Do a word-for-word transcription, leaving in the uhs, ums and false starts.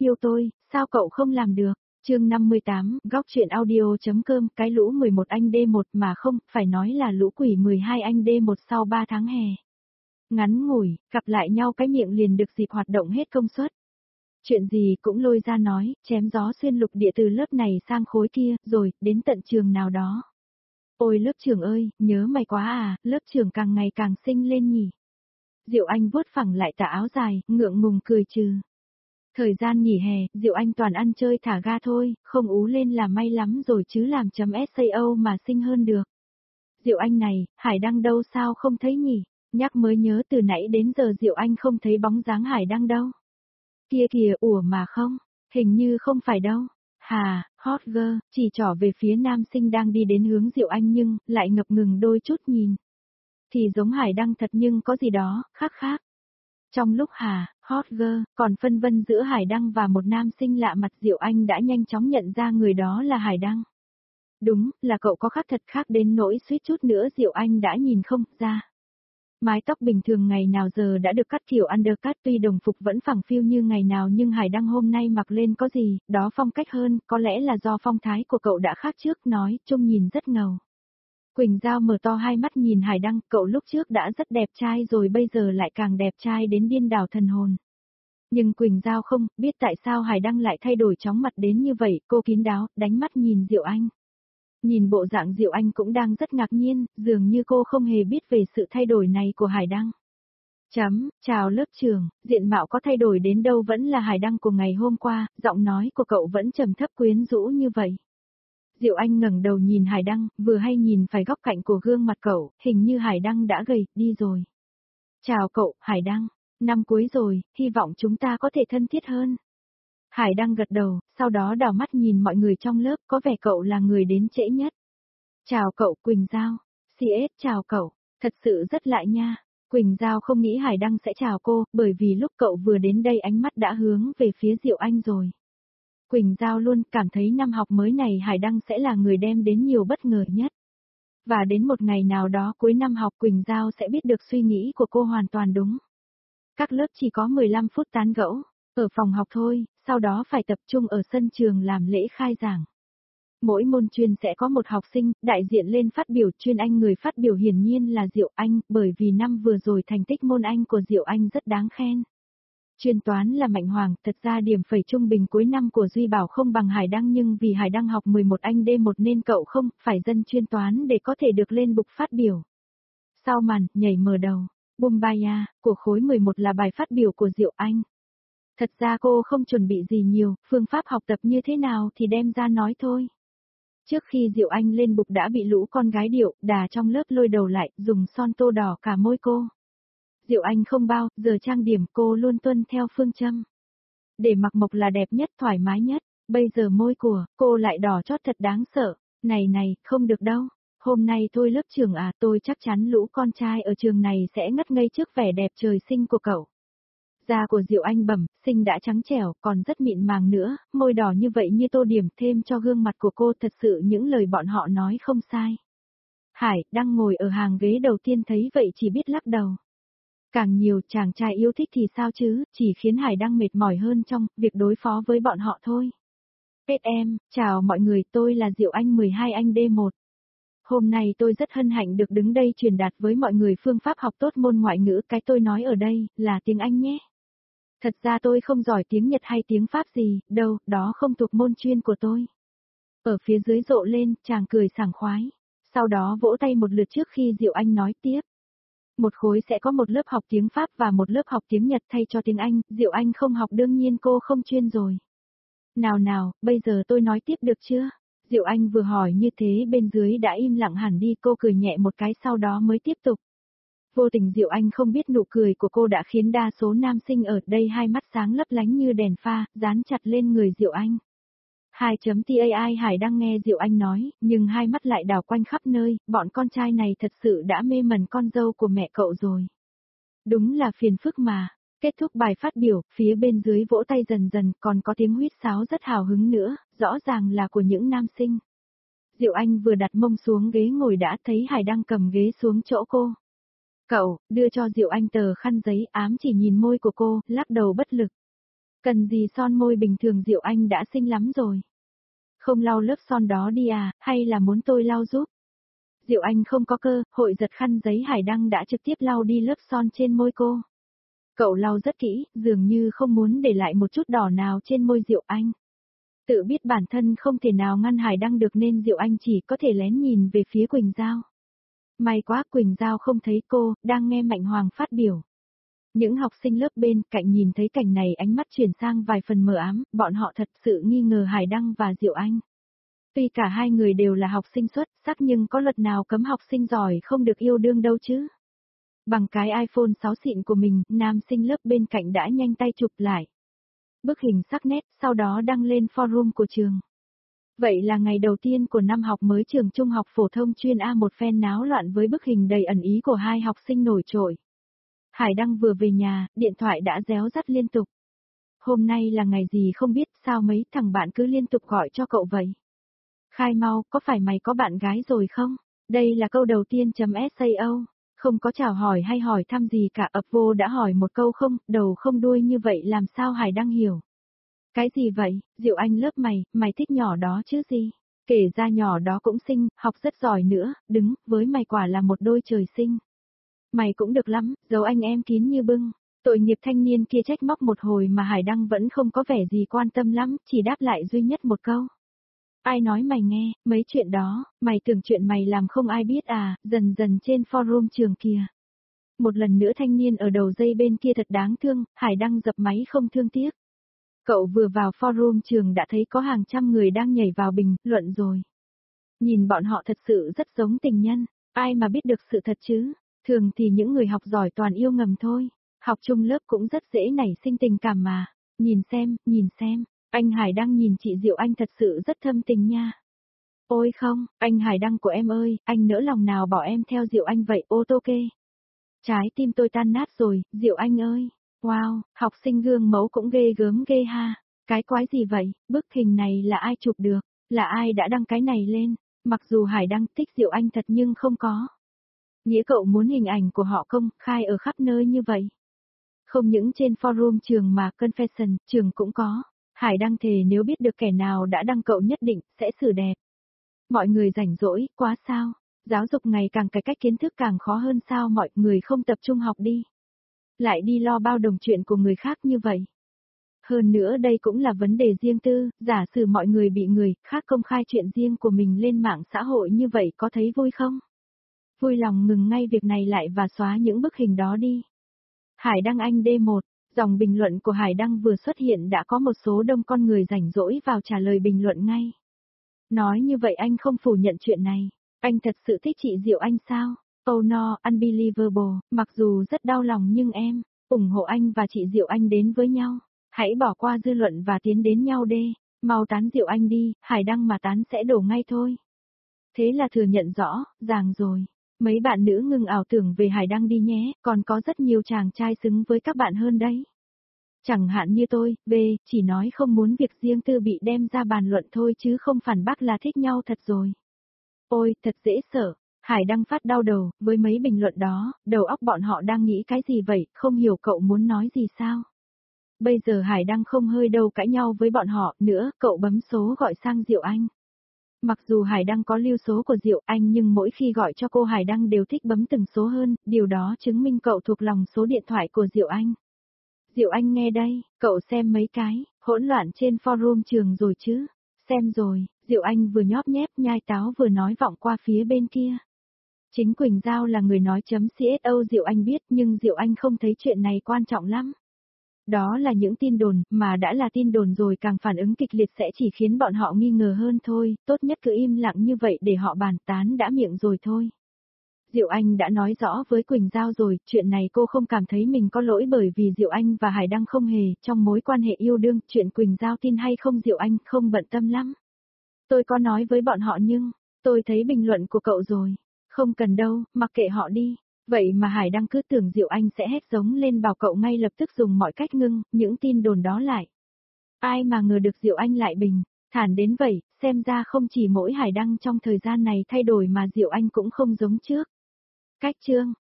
yêu tôi, sao cậu không làm được? Chương năm mươi tám, góc truyện audio.com, cái lũ mười một anh D một mà không, phải nói là lũ quỷ mười hai anh D một sau ba tháng hè. Ngắn ngủi, gặp lại nhau cái miệng liền được dịp hoạt động hết công suất. Chuyện gì cũng lôi ra nói, chém gió xuyên lục địa từ lớp này sang khối kia, rồi, đến tận trường nào đó. Ôi lớp trưởng ơi, nhớ mày quá à, lớp trưởng càng ngày càng xinh lên nhỉ. Diệu Anh vuốt phẳng lại tà áo dài, ngượng ngùng cười trừ. Thời gian nghỉ hè, Diệu Anh toàn ăn chơi thả ga thôi, không ú lên là may lắm rồi chứ làm chấm sao mà xinh hơn được. Diệu Anh này, Hải Đăng đâu sao không thấy nhỉ? Nhắc mới nhớ từ nãy đến giờ Diệu Anh không thấy bóng dáng Hải Đăng đâu. Kia kìa, ủa mà không, hình như không phải đâu. Hà, hot girl, chỉ trỏ về phía nam sinh đang đi đến hướng Diệu Anh nhưng, lại ngập ngừng đôi chút nhìn. Thì giống Hải Đăng thật nhưng có gì đó, khác khác. Trong lúc Hà, hot girl, còn phân vân giữa Hải Đăng và một nam sinh lạ mặt, Diệu Anh đã nhanh chóng nhận ra người đó là Hải Đăng. Đúng, là cậu có khác thật khác đến nỗi suýt chút nữa Diệu Anh đã nhìn không ra. Mái tóc bình thường ngày nào giờ đã được cắt kiểu undercut, tuy đồng phục vẫn phẳng phiu như ngày nào nhưng Hải Đăng hôm nay mặc lên có gì, đó phong cách hơn, có lẽ là do phong thái của cậu đã khác trước, nói, trông nhìn rất ngầu. Quỳnh Giao mở to hai mắt nhìn Hải Đăng, cậu lúc trước đã rất đẹp trai rồi bây giờ lại càng đẹp trai đến điên đảo thần hồn. Nhưng Quỳnh Giao không biết tại sao Hải Đăng lại thay đổi chóng mặt đến như vậy, cô kín đáo, đánh mắt nhìn Diệu Anh. Nhìn bộ dạng Diệu Anh cũng đang rất ngạc nhiên, dường như cô không hề biết về sự thay đổi này của Hải Đăng. Chấm, chào lớp trưởng, diện mạo có thay đổi đến đâu vẫn là Hải Đăng của ngày hôm qua, giọng nói của cậu vẫn trầm thấp quyến rũ như vậy. Diệu Anh ngẩng đầu nhìn Hải Đăng, vừa hay nhìn phải góc cạnh của gương mặt cậu, hình như Hải Đăng đã gầy, đi rồi. Chào cậu, Hải Đăng, năm cuối rồi, hy vọng chúng ta có thể thân thiết hơn. Hải Đăng gật đầu, sau đó đảo mắt nhìn mọi người trong lớp, có vẻ cậu là người đến trễ nhất. Chào cậu, Quỳnh Giao. xê ét chào cậu, thật sự rất lạ nha. Quỳnh Giao không nghĩ Hải Đăng sẽ chào cô, bởi vì lúc cậu vừa đến đây ánh mắt đã hướng về phía Diệu Anh rồi. Quỳnh Giao luôn cảm thấy năm học mới này Hải Đăng sẽ là người đem đến nhiều bất ngờ nhất. Và đến một ngày nào đó cuối năm học Quỳnh Giao sẽ biết được suy nghĩ của cô hoàn toàn đúng. Các lớp chỉ có mười lăm phút tán gẫu, ở phòng học thôi, sau đó phải tập trung ở sân trường làm lễ khai giảng. Mỗi môn chuyên sẽ có một học sinh, đại diện lên phát biểu, chuyên Anh người phát biểu hiển nhiên là Diệu Anh, bởi vì năm vừa rồi thành tích môn Anh của Diệu Anh rất đáng khen. Chuyên toán là Mạnh Hoàng, thật ra điểm phẩy trung bình cuối năm của Duy Bảo không bằng Hải Đăng nhưng vì Hải Đăng học mười một anh D một nên cậu không phải dân chuyên toán để có thể được lên bục phát biểu. Sau màn, nhảy mở đầu, Bumbaya, của khối mười một là bài phát biểu của Diệu Anh. Thật ra cô không chuẩn bị gì nhiều, phương pháp học tập như thế nào thì đem ra nói thôi. Trước khi Diệu Anh lên bục đã bị lũ con gái điệu, đà trong lớp lôi đầu lại, dùng son tô đỏ cả môi cô. Diệu Anh không bao giờ trang điểm, cô luôn tuân theo phương châm. Để mặc mộc là đẹp nhất, thoải mái nhất, bây giờ môi của cô lại đỏ chót thật đáng sợ. Này này, không được đâu. Hôm nay thôi lớp trưởng à, tôi chắc chắn lũ con trai ở trường này sẽ ngất ngây trước vẻ đẹp trời sinh của cậu. Da của Diệu Anh bẩm, xinh đã trắng trẻo, còn rất mịn màng nữa, môi đỏ như vậy như tô điểm thêm cho gương mặt của cô, thật sự những lời bọn họ nói không sai. Hải đang ngồi ở hàng ghế đầu tiên thấy vậy chỉ biết lắc đầu. Càng nhiều chàng trai yêu thích thì sao chứ, chỉ khiến Hải đang mệt mỏi hơn trong việc đối phó với bọn họ thôi. Kết em, chào mọi người, tôi là Diệu Anh mười hai anh D một. Hôm nay tôi rất hân hạnh được đứng đây truyền đạt với mọi người phương pháp học tốt môn ngoại ngữ, cái tôi nói ở đây là tiếng Anh nhé. Thật ra tôi không giỏi tiếng Nhật hay tiếng Pháp gì, đâu, đó không thuộc môn chuyên của tôi. Ở phía dưới rộ lên, chàng cười sảng khoái. Sau đó vỗ tay một lượt trước khi Diệu Anh nói tiếp. Một khối sẽ có một lớp học tiếng Pháp và một lớp học tiếng Nhật thay cho tiếng Anh, Diệu Anh không học đương nhiên cô không chuyên rồi. Nào nào, bây giờ tôi nói tiếp được chưa? Diệu Anh vừa hỏi như thế bên dưới đã im lặng hẳn đi, cô cười nhẹ một cái sau đó mới tiếp tục. Vô tình Diệu Anh không biết nụ cười của cô đã khiến đa số nam sinh ở đây hai mắt sáng lấp lánh như đèn pha, dán chặt lên người Diệu Anh. hai chấm tai Hải đang nghe Diệu Anh nói, nhưng hai mắt lại đảo quanh khắp nơi, bọn con trai này thật sự đã mê mẩn con dâu của mẹ cậu rồi. Đúng là phiền phức mà. Kết thúc bài phát biểu, phía bên dưới vỗ tay dần dần, còn có tiếng huýt sáo rất hào hứng nữa, rõ ràng là của những nam sinh. Diệu Anh vừa đặt mông xuống ghế ngồi đã thấy Hải đang cầm ghế xuống chỗ cô. Cậu, đưa cho Diệu Anh tờ khăn giấy, ám chỉ nhìn môi của cô, lắc đầu bất lực. Cần gì son môi bình thường Diệu Anh đã xinh lắm rồi. Không lau lớp son đó đi à, hay là muốn tôi lau giúp? Diệu Anh không có cơ, hội giật khăn giấy Hải Đăng đã trực tiếp lau đi lớp son trên môi cô. Cậu lau rất kỹ, dường như không muốn để lại một chút đỏ nào trên môi Diệu Anh. Tự biết bản thân không thể nào ngăn Hải Đăng được nên Diệu Anh chỉ có thể lén nhìn về phía Quỳnh Giao. May quá Quỳnh Giao không thấy cô, đang nghe Mạnh Hoàng phát biểu. Những học sinh lớp bên cạnh nhìn thấy cảnh này ánh mắt chuyển sang vài phần mờ ám, bọn họ thật sự nghi ngờ Hải Đăng và Diệu Anh. Tuy cả hai người đều là học sinh xuất sắc nhưng có luật nào cấm học sinh giỏi không được yêu đương đâu chứ. Bằng cái iPhone sáu xịn của mình, nam sinh lớp bên cạnh đã nhanh tay chụp lại bức hình sắc nét, sau đó đăng lên forum của trường. Vậy là ngày đầu tiên của năm học mới trường trung học phổ thông chuyên A một phen náo loạn với bức hình đầy ẩn ý của hai học sinh nổi trội. Hải Đăng vừa về nhà, điện thoại đã réo rắt liên tục. Hôm nay là ngày gì không biết sao mấy thằng bạn cứ liên tục gọi cho cậu vậy. Khai mau, có phải mày có bạn gái rồi không? Đây là câu đầu tiên chấm sao. Không có chào hỏi hay hỏi thăm gì cả, ập vô đã hỏi một câu không, đầu không đuôi như vậy làm sao Hải Đăng hiểu. Cái gì vậy, Diệu Anh lớp mày, mày thích nhỏ đó chứ gì? Kể ra nhỏ đó cũng xinh, học rất giỏi nữa, đứng, với mày quả là một đôi trời sinh. Mày cũng được lắm, giấu anh em kín như bưng. Tội nghiệp thanh niên kia trách móc một hồi mà Hải Đăng vẫn không có vẻ gì quan tâm lắm, chỉ đáp lại duy nhất một câu. Ai nói mày nghe, mấy chuyện đó, mày tưởng chuyện mày làm không ai biết à, dần dần trên forum trường kìa. Một lần nữa thanh niên ở đầu dây bên kia thật đáng thương, Hải Đăng dập máy không thương tiếc. Cậu vừa vào forum trường đã thấy có hàng trăm người đang nhảy vào bình luận rồi. Nhìn bọn họ thật sự rất giống tình nhân, ai mà biết được sự thật chứ, thường thì những người học giỏi toàn yêu ngầm thôi, học chung lớp cũng rất dễ nảy sinh tình cảm mà, nhìn xem, nhìn xem. Anh Hải Đăng nhìn chị Diệu Anh thật sự rất thâm tình nha. Ôi không, anh Hải Đăng của em ơi, anh nỡ lòng nào bỏ em theo Diệu Anh vậy, ô tô kê. Trái tim tôi tan nát rồi, Diệu Anh ơi. Wow, học sinh gương mẫu cũng ghê gớm ghê ha. Cái quái gì vậy, bức hình này là ai chụp được, là ai đã đăng cái này lên. Mặc dù Hải Đăng thích Diệu Anh thật nhưng không có. Nghĩa cậu muốn hình ảnh của họ công khai ở khắp nơi như vậy. Không những trên forum trường mà confession trường cũng có. Hải Đăng thề nếu biết được kẻ nào đã đăng cậu nhất định sẽ xử đẹp. Mọi người rảnh rỗi, quá sao? Giáo dục ngày càng cải cách kiến thức càng khó hơn sao mọi người không tập trung học đi. Lại đi lo bao đồng chuyện của người khác như vậy. Hơn nữa đây cũng là vấn đề riêng tư, giả sử mọi người bị người khác công khai chuyện riêng của mình lên mạng xã hội như vậy có thấy vui không? Vui lòng ngừng ngay việc này lại và xóa những bức hình đó đi. Hải Đăng anh D một. Dòng bình luận của Hải Đăng vừa xuất hiện đã có một số đông con người rảnh rỗi vào trả lời bình luận ngay. Nói như vậy anh không phủ nhận chuyện này. Anh thật sự thích chị Diệu Anh sao? Oh no, unbelievable, mặc dù rất đau lòng nhưng em, ủng hộ anh và chị Diệu Anh đến với nhau. Hãy bỏ qua dư luận và tiến đến nhau đê. Mau tán Diệu Anh đi, Hải Đăng mà tán sẽ đổ ngay thôi. Thế là thừa nhận rõ, ràng rồi. Mấy bạn nữ ngừng ảo tưởng về Hải Đăng đi nhé, còn có rất nhiều chàng trai xứng với các bạn hơn đấy. Chẳng hạn như tôi, B, chỉ nói không muốn việc riêng tư bị đem ra bàn luận thôi chứ không phản bác là thích nhau thật rồi. Ôi, thật dễ sợ, Hải Đăng phát đau đầu, với mấy bình luận đó, đầu óc bọn họ đang nghĩ cái gì vậy, không hiểu cậu muốn nói gì sao. Bây giờ Hải Đăng không hơi đâu cãi nhau với bọn họ nữa, cậu bấm số gọi sang Diệu Anh. Mặc dù Hải Đăng có lưu số của Diệu Anh nhưng mỗi khi gọi cho cô Hải Đăng đều thích bấm từng số hơn, điều đó chứng minh cậu thuộc lòng số điện thoại của Diệu Anh. Diệu Anh nghe đây, cậu xem mấy cái, hỗn loạn trên forum trường rồi chứ? Xem rồi, Diệu Anh vừa nhóp nhép nhai táo vừa nói vọng qua phía bên kia. Chính Quỳnh Giao là người nói chấm xô Diệu Anh biết nhưng Diệu Anh không thấy chuyện này quan trọng lắm. Đó là những tin đồn, mà đã là tin đồn rồi càng phản ứng kịch liệt sẽ chỉ khiến bọn họ nghi ngờ hơn thôi, tốt nhất cứ im lặng như vậy để họ bàn tán đã miệng rồi thôi. Diệu Anh đã nói rõ với Quỳnh Giao rồi, chuyện này cô không cảm thấy mình có lỗi bởi vì Diệu Anh và Hải Đăng không hề, trong mối quan hệ yêu đương, chuyện Quỳnh Giao tin hay không Diệu Anh không bận tâm lắm. Tôi có nói với bọn họ nhưng, tôi thấy bình luận của cậu rồi, không cần đâu, mặc kệ họ đi. Vậy mà Hải Đăng cứ tưởng Diệu Anh sẽ hét giống lên bảo cậu ngay lập tức dùng mọi cách ngưng, những tin đồn đó lại. Ai mà ngờ được Diệu Anh lại bình, thản đến vậy, xem ra không chỉ mỗi Hải Đăng trong thời gian này thay đổi mà Diệu Anh cũng không giống trước. Cách chương